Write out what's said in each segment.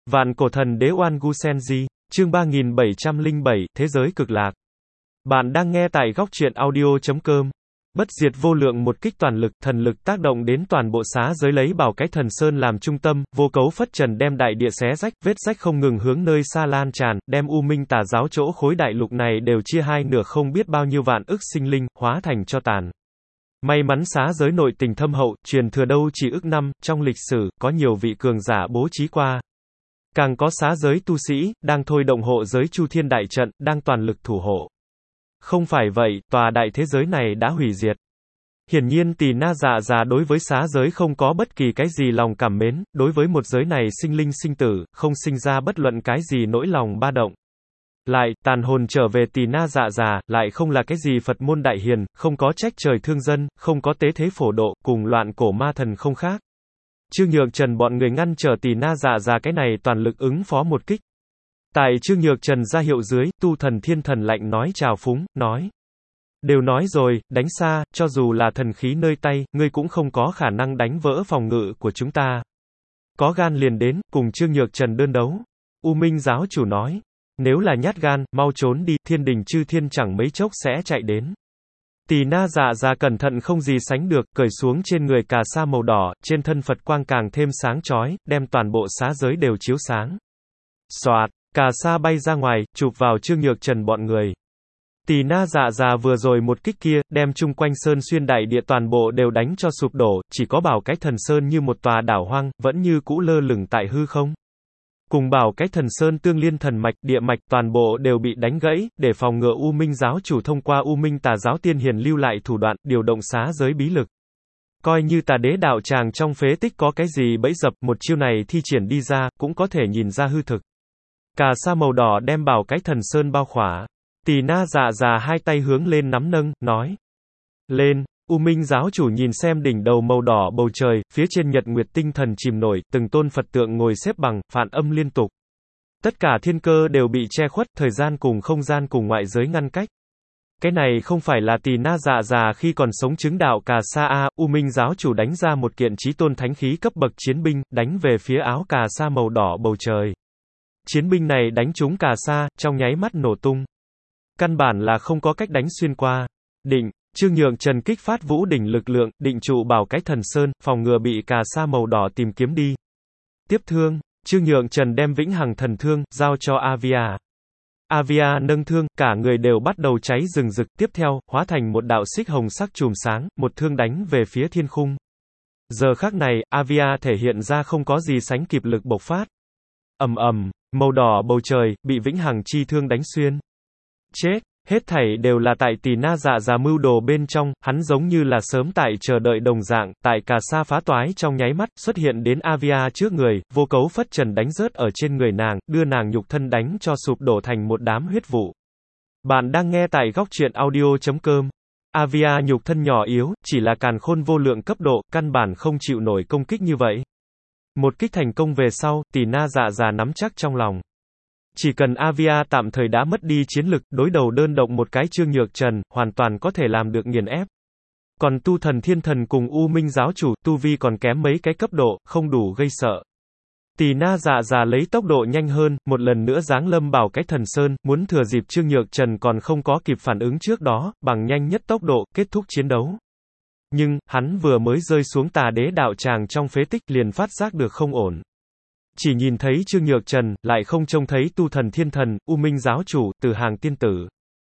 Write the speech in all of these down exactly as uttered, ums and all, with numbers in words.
Vạn cổ thần đế Oan Gu Senji, chương ba nghìn bảy trăm lẻ bảy, Thế giới cực lạc. Bạn đang nghe tại góc truyện audio chấm com. Bất diệt vô lượng một kích toàn lực, thần lực tác động đến toàn bộ xá giới lấy bảo cái thần sơn làm trung tâm, vô cấu phất trần đem đại địa xé rách, vết rách không ngừng hướng nơi xa lan tràn, đem u minh tà giáo chỗ khối đại lục này đều chia hai nửa, không biết bao nhiêu vạn ức sinh linh, hóa thành cho tàn. May mắn xá giới nội tình thâm hậu, truyền thừa đâu chỉ ức năm, trong lịch sử, có nhiều vị cường giả bố trí qua. Càng có xá giới tu sĩ, đang thôi động hộ giới chu thiên đại trận, đang toàn lực thủ hộ. Không phải vậy, tòa đại thế giới này đã hủy diệt. Hiển nhiên Tỳ Na Dạ Già đối với xá giới không có bất kỳ cái gì lòng cảm mến, đối với một giới này sinh linh sinh tử, không sinh ra bất luận cái gì nỗi lòng ba động. Lại, tàn hồn trở về Tỳ Na Dạ Già, lại không là cái gì Phật môn đại hiền, không có trách trời thương dân, không có tế thế phổ độ, cùng loạn cổ ma thần không khác. Trương Nhược Trần bọn người ngăn trở Tỳ Na Dạ Già cái này toàn lực ứng phó một kích. Tại Trương Nhược Trần ra hiệu dưới, tu thần thiên thần lạnh nói chào phúng, nói. Đều nói rồi, đánh xa, cho dù là thần khí nơi tay, ngươi cũng không có khả năng đánh vỡ phòng ngự của chúng ta. Có gan liền đến, cùng Trương Nhược Trần đơn đấu. U Minh giáo chủ nói. Nếu là nhát gan, mau trốn đi, thiên đình chư thiên chẳng mấy chốc sẽ chạy đến. Tỳ Na Dạ Già cẩn thận không gì sánh được, cởi xuống trên người cà sa màu đỏ, trên thân Phật quang càng thêm sáng chói, đem toàn bộ xá giới đều chiếu sáng. Xoạt, cà sa bay ra ngoài, chụp vào Trương Nhược Trần bọn người. Tỳ Na Dạ Già vừa rồi một kích kia, đem chung quanh sơn xuyên đại địa toàn bộ đều đánh cho sụp đổ, chỉ có bảo cái thần sơn như một tòa đảo hoang, vẫn như cũ lơ lửng tại hư không. Cùng bảo cái thần sơn tương liên thần mạch, địa mạch toàn bộ đều bị đánh gãy, để phòng ngừa U Minh giáo chủ thông qua U Minh tà giáo tiên hiền lưu lại thủ đoạn, điều động xá giới bí lực. Coi như tà đế đạo tràng trong phế tích có cái gì bẫy dập, một chiêu này thi triển đi ra, cũng có thể nhìn ra hư thực. Cà sa màu đỏ đem bảo cái thần sơn bao khỏa. Tỳ Na Dạ Già hai tay hướng lên nắm nâng, nói. Lên. U Minh giáo chủ nhìn xem đỉnh đầu màu đỏ bầu trời, phía trên nhật nguyệt tinh thần chìm nổi, từng tôn Phật tượng ngồi xếp bằng, phản âm liên tục. Tất cả thiên cơ đều bị che khuất, thời gian cùng không gian cùng ngoại giới ngăn cách. Cái này không phải là Tỳ Na Dạ Già khi còn sống chứng đạo cà sa a, U Minh giáo chủ đánh ra một kiện chí tôn thánh khí cấp bậc chiến binh, đánh về phía áo cà sa màu đỏ bầu trời. Chiến binh này đánh trúng cà sa, trong nháy mắt nổ tung. Căn bản là không có cách đánh xuyên qua. Định. Trương Nhược Trần kích phát vũ đỉnh lực lượng, định trụ bảo cái thần sơn, phòng ngừa bị cà sa màu đỏ tìm kiếm đi. Tiếp thương, Trương Nhược Trần đem vĩnh hằng thần thương, giao cho Avia. Avia nâng thương, cả người đều bắt đầu cháy rừng rực, tiếp theo, hóa thành một đạo xích hồng sắc chùm sáng, một thương đánh về phía thiên khung. Giờ khắc này, Avia thể hiện ra không có gì sánh kịp lực bộc phát. Ầm ầm, màu đỏ bầu trời, bị vĩnh hằng chi thương đánh xuyên. Chết! Hết thảy đều là tại Tỳ Na Dạ Già mưu đồ bên trong, hắn giống như là sớm tại chờ đợi đồng dạng, tại cà sa phá toái trong nháy mắt, xuất hiện đến Avia trước người, vô cấu phất trần đánh rớt ở trên người nàng, đưa nàng nhục thân đánh cho sụp đổ thành một đám huyết vụ. Bạn đang nghe tại góc truyện audio chấm com. Avia nhục thân nhỏ yếu, chỉ là càn khôn vô lượng cấp độ, căn bản không chịu nổi công kích như vậy. Một kích thành công về sau, Tỳ Na Dạ Già nắm chắc trong lòng. Chỉ cần Avia tạm thời đã mất đi chiến lực, đối đầu đơn độc một cái Trương Nhược Trần, hoàn toàn có thể làm được nghiền ép. Còn tu thần thiên thần cùng U Minh giáo chủ, tu vi còn kém mấy cái cấp độ, không đủ gây sợ. Tỳ Na Dạ Già lấy tốc độ nhanh hơn, một lần nữa giáng lâm bảo cái thần sơn, muốn thừa dịp Trương Nhược Trần còn không có kịp phản ứng trước đó, bằng nhanh nhất tốc độ, kết thúc chiến đấu. Nhưng, hắn vừa mới rơi xuống tà đế đạo tràng trong phế tích liền phát giác được không ổn. Chỉ nhìn thấy Trương Nhược Trần, lại không trông thấy tu thần thiên thần, U Minh giáo chủ, từ hàng tiên tử.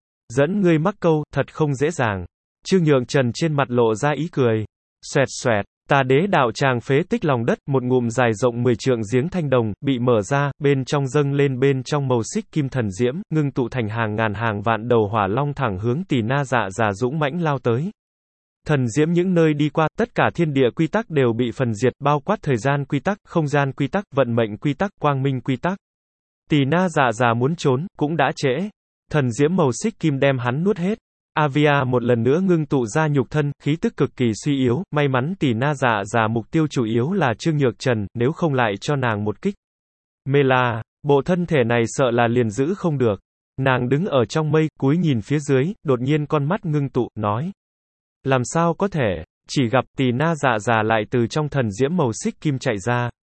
Dẫn ngươi mắc câu, thật không dễ dàng. Trương Nhược Trần trên mặt lộ ra ý cười. Xoẹt xoẹt, tà đế đạo tràng phế tích lòng đất, một ngụm dài rộng mười trượng giếng thanh đồng, bị mở ra, bên trong dâng lên bên trong màu xích kim thần diễm, ngưng tụ thành hàng ngàn hàng vạn đầu hỏa long thẳng hướng Tỳ Na Dạ Già dũng mãnh lao tới. Thần diễm những nơi đi qua, tất cả thiên địa quy tắc đều bị phần diệt, bao quát thời gian quy tắc, không gian quy tắc, vận mệnh quy tắc, quang minh quy tắc. Tỳ Na Dạ Già muốn trốn, cũng đã trễ. Thần diễm màu xích kim đem hắn nuốt hết. Avia một lần nữa ngưng tụ ra nhục thân, khí tức cực kỳ suy yếu, may mắn Tỳ Na Dạ Già mục tiêu chủ yếu là Trương Nhược Trần, nếu không lại cho nàng một kích. Mê la, bộ thân thể này sợ là liền giữ không được. Nàng đứng ở trong mây, cúi nhìn phía dưới, đột nhiên con mắt ngưng tụ, nói. Làm sao có thể, chỉ gặp Tỳ Na Dạ Già lại từ trong thần diễm màu xích kim chạy ra.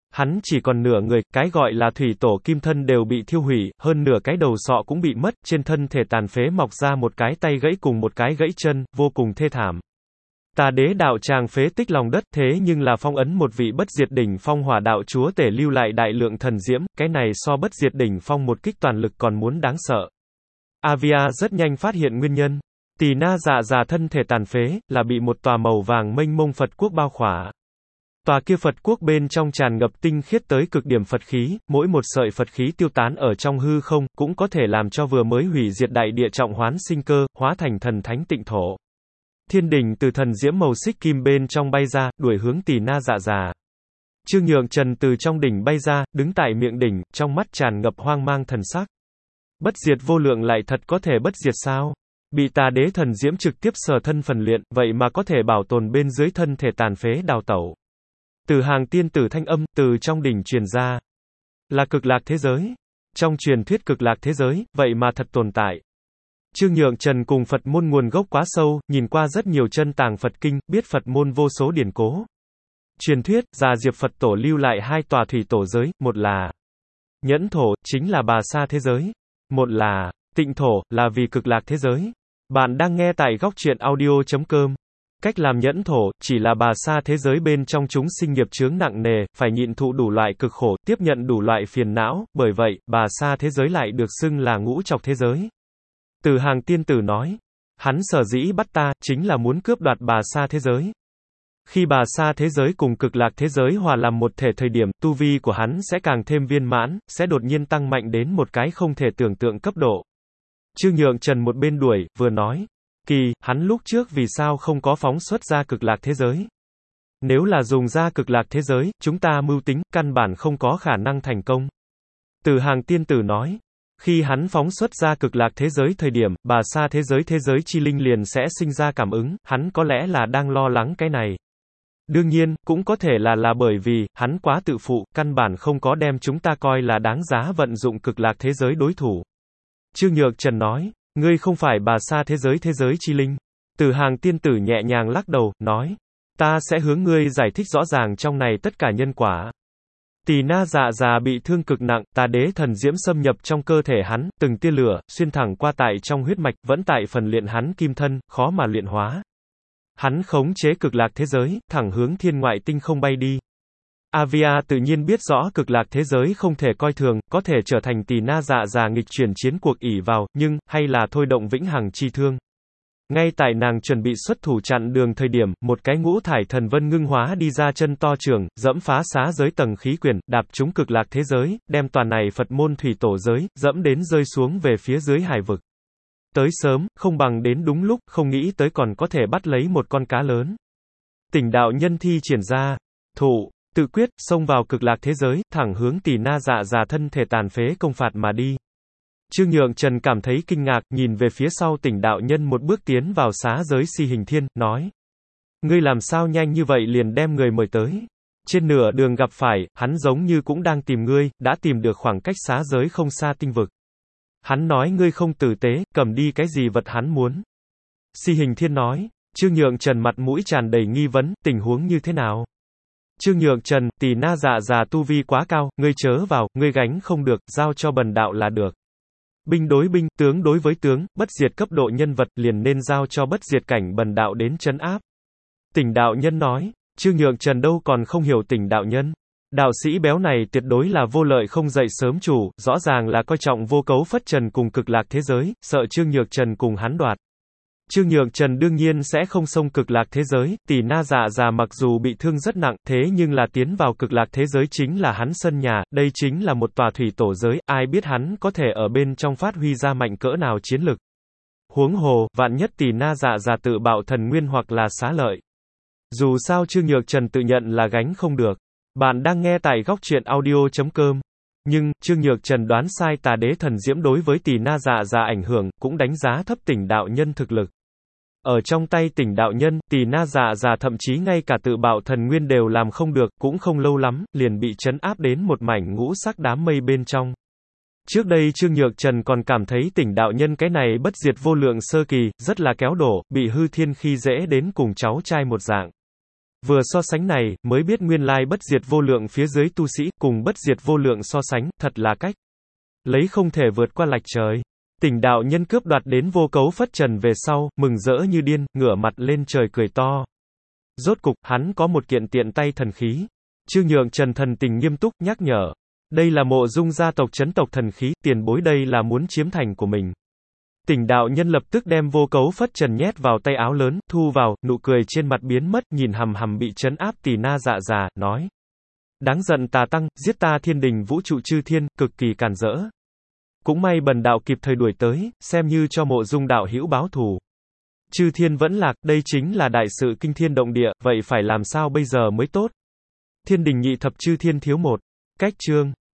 Hắn chỉ còn nửa người, cái gọi là thủy tổ kim thân đều bị thiêu hủy, hơn nửa cái đầu sọ cũng bị mất, trên thân thể tàn phế mọc ra một cái tay gãy cùng một cái gãy chân, vô cùng thê thảm. Tà đế đạo tràng phế tích lòng đất, thế nhưng là phong ấn một vị bất diệt đỉnh phong hỏa đạo chúa tể lưu lại đại lượng thần diễm, cái này so bất diệt đỉnh phong một kích toàn lực còn muốn đáng sợ. Avia rất nhanh phát hiện nguyên nhân. Tỳ Na Dạ Già thân thể tàn phế, là bị một tòa màu vàng mênh mông Phật quốc bao khỏa. Tòa kia Phật quốc bên trong tràn ngập tinh khiết tới cực điểm Phật khí, mỗi một sợi Phật khí tiêu tán ở trong hư không, cũng có thể làm cho vừa mới hủy diệt đại địa trọng hoán sinh cơ, hóa thành thần thánh tịnh thổ. Thiên đỉnh từ thần diễm màu xích kim bên trong bay ra, đuổi hướng Tỳ Na Dạ Già. Trương Nhượng Trần từ trong đỉnh bay ra, đứng tại miệng đỉnh, trong mắt tràn ngập hoang mang thần sắc. Bất diệt vô lượng lại thật có thể bất diệt sao? Bị tà đế thần diễm trực tiếp sờ thân phần luyện, vậy mà có thể bảo tồn bên dưới thân thể tàn phế đào tẩu. Từ hàng tiên tử thanh âm, từ trong đỉnh truyền ra. Là cực lạc thế giới. Trong truyền thuyết cực lạc thế giới, vậy mà thật tồn tại. Trương Nhượng Trần cùng Phật môn nguồn gốc quá sâu, nhìn qua rất nhiều chân tàng Phật kinh, biết Phật môn vô số điển cố. Truyền thuyết, Già Diệp Phật tổ lưu lại hai tòa thủy tổ giới, một là Nhẫn thổ, chính là Bà Sa thế giới. Một là Tịnh thổ, là vì cực lạc thế giới. Bạn đang nghe tại góc truyện audio chấm com. Cách làm nhẫn thổ, chỉ là Bà Sa thế giới bên trong chúng sinh nghiệp chướng nặng nề, phải nhịn thụ đủ loại cực khổ, tiếp nhận đủ loại phiền não, bởi vậy, Bà Sa thế giới lại được xưng là ngũ trọc thế giới. Từ hàng tiên tử nói, hắn sở dĩ bắt ta, chính là muốn cướp đoạt Bà Sa thế giới. Khi Bà Sa thế giới cùng cực lạc thế giới hòa làm một thể thời điểm, tu vi của hắn sẽ càng thêm viên mãn, sẽ đột nhiên tăng mạnh đến một cái không thể tưởng tượng cấp độ. Trương Nhượng Trần một bên đuổi, vừa nói, kỳ, hắn lúc trước vì sao không có phóng xuất ra cực lạc thế giới? Nếu là dùng ra cực lạc thế giới, chúng ta mưu tính, căn bản không có khả năng thành công. Từ hàng tiên tử nói, khi hắn phóng xuất ra cực lạc thế giới thời điểm, Bà Sa thế giới thế giới chi linh liền sẽ sinh ra cảm ứng, hắn có lẽ là đang lo lắng cái này. Đương nhiên, cũng có thể là là bởi vì, hắn quá tự phụ, căn bản không có đem chúng ta coi là đáng giá vận dụng cực lạc thế giới đối thủ. Trương Nhượng Trần nói, ngươi không phải Bà Sa thế giới thế giới chi linh. Từ hàng tiên tử nhẹ nhàng lắc đầu, nói, ta sẽ hướng ngươi giải thích rõ ràng trong này tất cả nhân quả. Tỳ Na Dạ Già bị thương cực nặng, tà đế thần diễm xâm nhập trong cơ thể hắn, từng tia lửa, xuyên thẳng qua tại trong huyết mạch, vẫn tại phần luyện hắn kim thân, khó mà luyện hóa. Hắn khống chế cực lạc thế giới, thẳng hướng thiên ngoại tinh không bay đi. Avia tự nhiên biết rõ cực lạc thế giới không thể coi thường, có thể trở thành Tỳ Na Dạ Già nghịch chuyển chiến cuộc ỷ vào, nhưng, hay là thôi động vĩnh hằng chi thương. Ngay tại nàng chuẩn bị xuất thủ chặn đường thời điểm, một cái ngũ thải thần vân ngưng hóa đi ra chân to trường, dẫm phá xá giới tầng khí quyển, đạp trúng cực lạc thế giới, đem toàn này Phật môn thủy tổ giới, dẫm đến rơi xuống về phía dưới hải vực. Tới sớm, không bằng đến đúng lúc, không nghĩ tới còn có thể bắt lấy một con cá lớn. Tỉnh đạo nhân thi triển ra, thủ, tự quyết, xông vào cực lạc thế giới, thẳng hướng Tỳ Na Dạ Già thân thể tàn phế công phạt mà đi. Trương Nhượng Trần cảm thấy kinh ngạc, nhìn về phía sau tỉnh đạo nhân một bước tiến vào xá giới Si Hình Thiên, nói. Ngươi làm sao nhanh như vậy liền đem người mời tới. Trên nửa đường gặp phải, hắn giống như cũng đang tìm ngươi, đã tìm được khoảng cách xá giới không xa tinh vực. Hắn nói ngươi không tử tế, cầm đi cái gì vật hắn muốn. Si Hình Thiên nói. Trương Nhượng Trần mặt mũi tràn đầy nghi vấn, tình huống như thế nào? Trương Nhượng Trần, Tỳ Na Dạ Già tu vi quá cao, ngươi chớ vào, ngươi gánh không được, giao cho bần đạo là được. Binh đối binh, tướng đối với tướng, bất diệt cấp độ nhân vật liền nên giao cho bất diệt cảnh bần đạo đến trấn áp. Tỉnh đạo nhân nói, Trương Nhượng Trần đâu còn không hiểu tỉnh đạo nhân. Đạo sĩ béo này tuyệt đối là vô lợi không dậy sớm chủ, rõ ràng là coi trọng vô cấu phất trần cùng cực lạc thế giới, sợ Trương Nhượng Trần cùng hắn đoạt. Trương Nhượng Trần đương nhiên sẽ không xông cực lạc thế giới, Tỳ Na Dạ Già mặc dù bị thương rất nặng, thế nhưng là tiến vào cực lạc thế giới chính là hắn sân nhà, đây chính là một tòa thủy tổ giới, ai biết hắn có thể ở bên trong phát huy ra mạnh cỡ nào chiến lực. Huống hồ, vạn nhất Tỳ Na Dạ Già tự bạo thần nguyên hoặc là xá lợi. Dù sao Trương Nhượng Trần tự nhận là gánh không được. Bạn đang nghe tại góc truyện audio chấm com. Nhưng, Trương Nhượng Trần đoán sai tà đế thần diễm đối với Tỳ Na Dạ Già ảnh hưởng, cũng đánh giá thấp tỉnh đạo nhân thực lực. Ở trong tay tỉnh đạo nhân, Tỳ Na Dạ Già thậm chí ngay cả tự bạo thần nguyên đều làm không được, cũng không lâu lắm, liền bị trấn áp đến một mảnh ngũ sắc đám mây bên trong. Trước đây Trương Nhượng Trần còn cảm thấy tỉnh đạo nhân cái này bất diệt vô lượng sơ kỳ, rất là kéo đổ, bị hư thiên khi dễ đến cùng cháu trai một dạng. Vừa so sánh này, mới biết nguyên lai bất diệt vô lượng phía dưới tu sĩ, cùng bất diệt vô lượng so sánh, thật là cách lấy không thể vượt qua lạch trời. Tỉnh đạo nhân cướp đoạt đến vô cấu phất trần về sau, mừng rỡ như điên, ngửa mặt lên trời cười to. Rốt cục, hắn có một kiện tiện tay thần khí. Chư Nhượng Trần thần tình nghiêm túc, nhắc nhở. Đây là Mộ Dung gia tộc chấn tộc thần khí, tiền bối đây là muốn chiếm thành của mình. Tỉnh đạo nhân lập tức đem vô cấu phất trần nhét vào tay áo lớn, thu vào, nụ cười trên mặt biến mất, nhìn hằm hằm bị trấn áp Tỳ Na Dạ Già, nói. Đáng giận tà tăng, giết ta thiên đình vũ trụ chư thiên, cực kỳ càn rỡ. Cũng may bần đạo kịp thời đuổi tới, xem như cho Mộ Dung đạo hữu báo thù. Chư thiên vẫn lạc, đây chính là đại sự kinh thiên động địa, vậy phải làm sao bây giờ mới tốt? Thiên đình nhị thập chư thiên thiếu một. Cách chương.